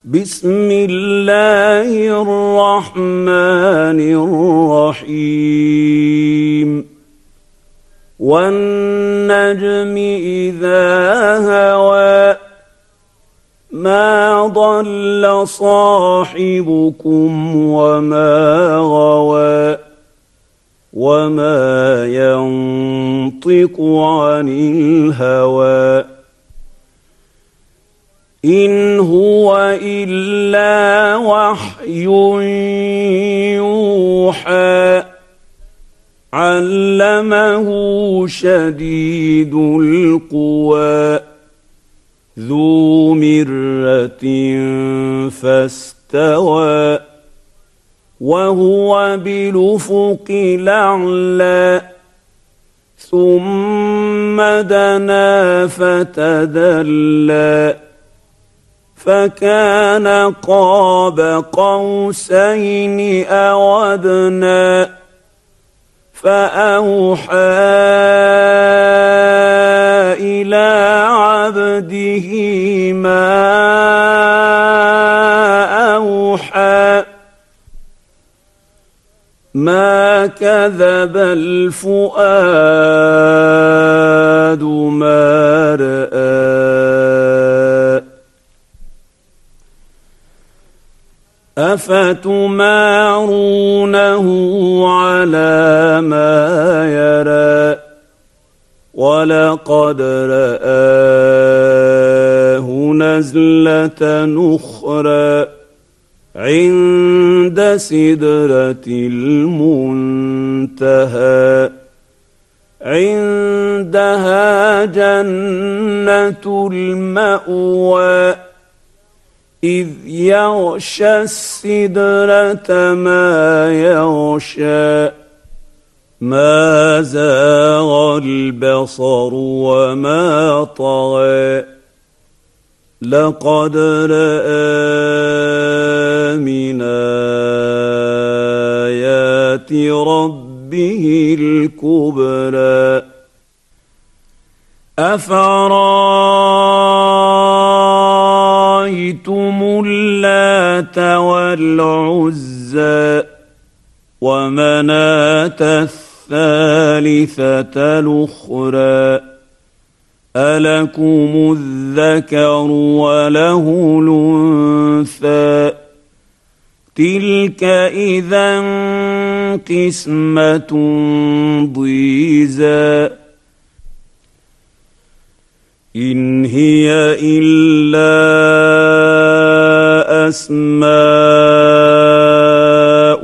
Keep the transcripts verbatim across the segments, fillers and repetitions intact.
بسم الله الرحمن الرحيم والنجم إذا هوى ما ضل صاحبكم وما غوى وما ينطق عن الهوى إن هو إلا وحي يوحى علمه شديد القوى ذو مرة فاستوى وهو بالأفق الأعلى ثم دنا فتدلى فكان قاب قوسين أو أدنى فأوحى إلى عبده ما أوحى ما كذب الفؤاد ما رأى أفتمارونه على ما يرى ولقد رآه نزلة أخرى عند سدرة المنتهى عندها جنة المأوى إذ يغشى السدرة ما يغشى ما زاغ البصر وما طغى لقد رأى من آيات ربه الكبرى أفرأيتم اللات والعزى ومناة الثالثة الأخرى ألكم الذكر وله الأنثى تلك إذا قسمة ضيزى إن هي إلا أسماء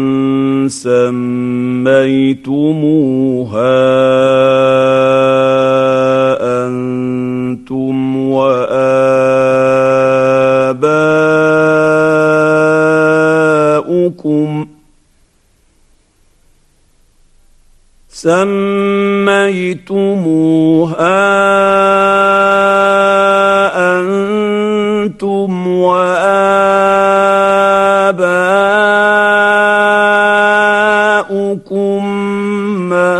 سميتموها أنتم وآباؤكم سميتموها أنتم وآباؤكم ما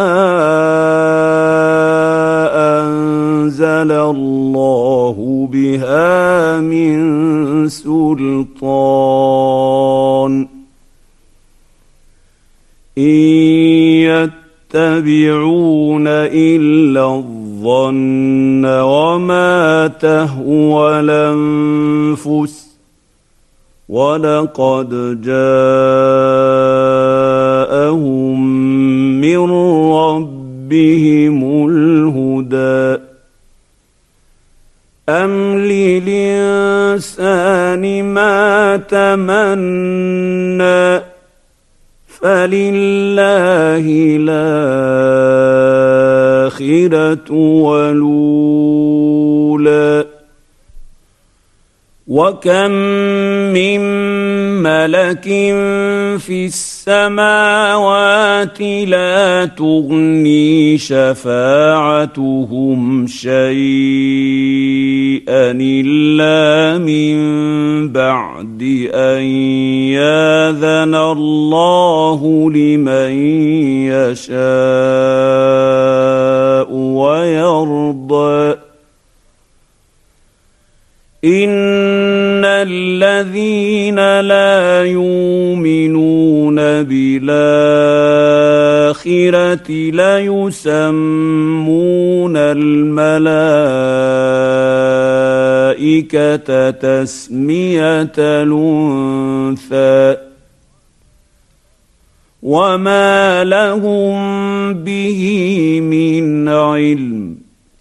أنزل الله بها من سلطان إن يتبعون إلا الظن وما تهوى الأنفس ولقد جاءهم من ربهم الهدى أم للإنسان ما تمنى فلله الآخرة والأولى وكم من ملك في السماوات لا تغني شفاعتهم شيئا إلا من بعد أن يأذن الله لمن يشاء ويرضى إن الذين لا يؤمنون بالآخرة ليسمون الملائكة تسمية الأنثى وما لهم به من علم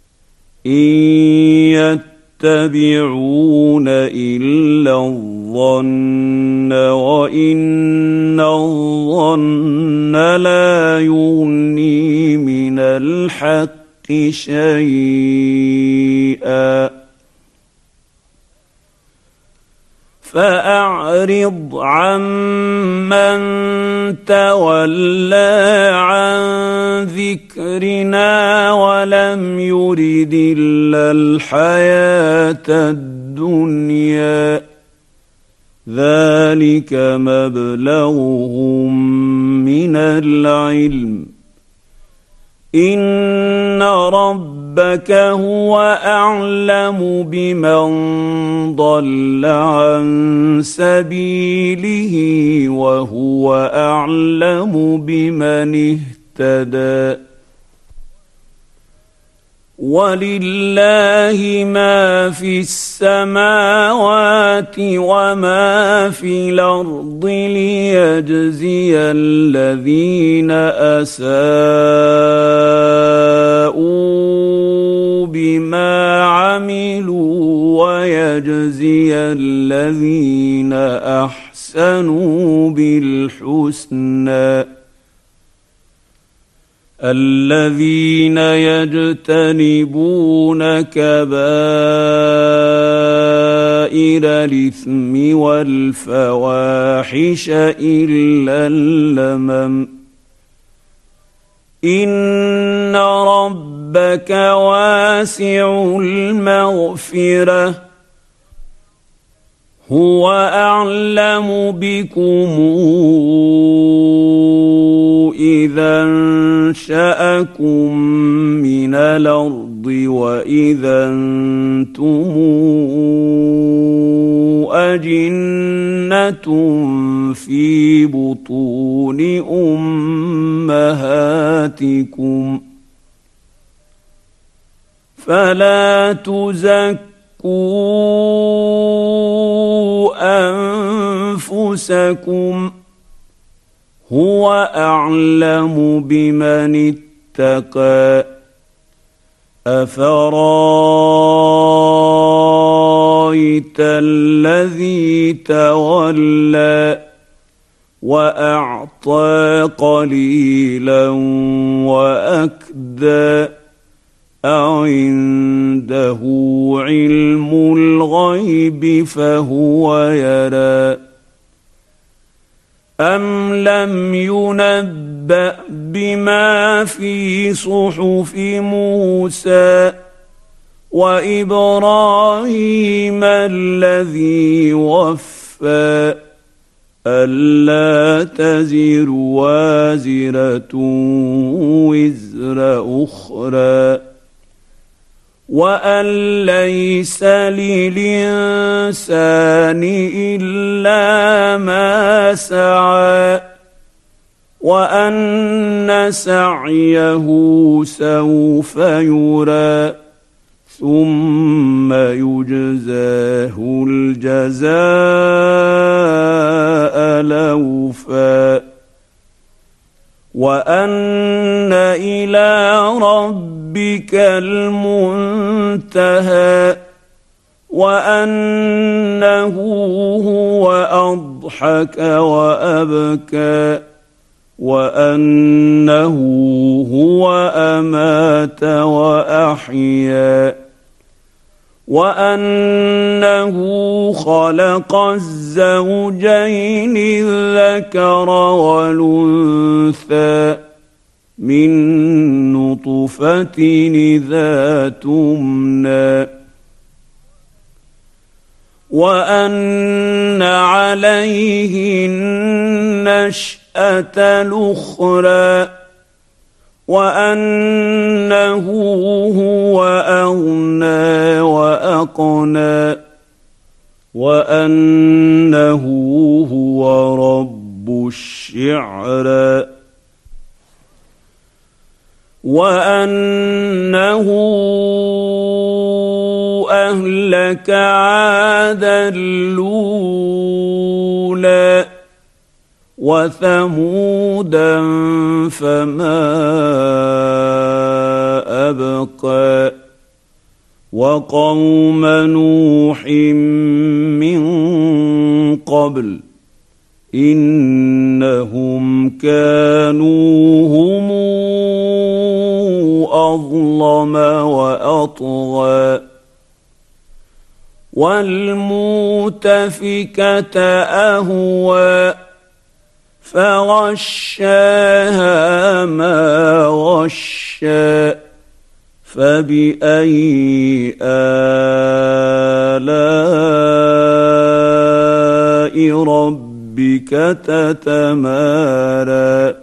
إن يتبعون إلا الظن وإن الظن لا يغني من الحق شيئا فأعرض عمن تولى عن ذكرنا ولم يرد إلا الحياة الدنيا ذلك مبلغهم من العلم إن ربك هو أعلم بمن ضل عن سبيله وهو أعلم بمن اهتدى ولله ما في السماوات وما في الأرض ليجزي الذين أساءوا بما عملوا ويجزي الذين أحسنوا بالحسنى الذين يجتنبون كبائر الإثم والفواحش إلا اللمم إن ربك واسع المغفرة هو أعلم بكم إذا أنشأكم من الأرض وإذا أنتم أجنة في بطون أمهاتكم فلا تزكوا أنفسكم هو أعلم بمن اتقى أفرايت الذي تولى وأعطى قليلا وأكدى أعنده علم الغيب فهو يرى أم لم ينبأ بما في صحف موسى وإبراهيم الذي وفى ألا تزر وازرة وزر أخرى وأن ليس للإنسان إلا ما سعى وأن سعيه سوف يرى ثم يجزاه الجزاء الأوفى وأن إلى ربك المنتهى وأنه هو أضحك وأبكى وأنه هو أمات وأحيا وأنه خلق الزوجين الذكر والأنثى من نطفة إذا تمنى وأن عليه النشأة الأخرى وأنه هو أغنى وأقنى وأنه هو رب الشعرى وأنه أهلك عادا الأولى وثمودا فما أبقى وقوم نوح من قبل إنهم كانوا هم أظلم وأطغى والمؤتفكة أهوى فغشاها ما غشى فبأي آلاء ربك تتمارى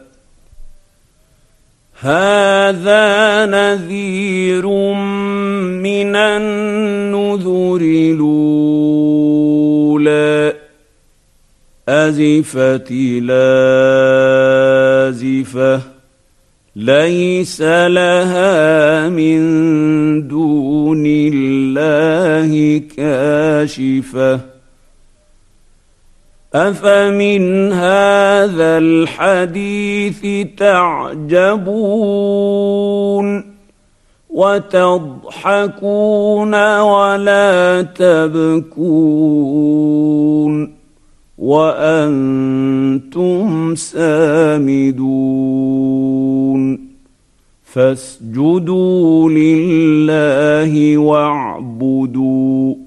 هذا نذير من النذر الأولى أزفت لازفة ليس لها من دون الله كاشفة أفمن هذا الحديث تعجبون وتضحكون ولا تبكون وأنتم سامدون فاسجدوا لله واعبدوا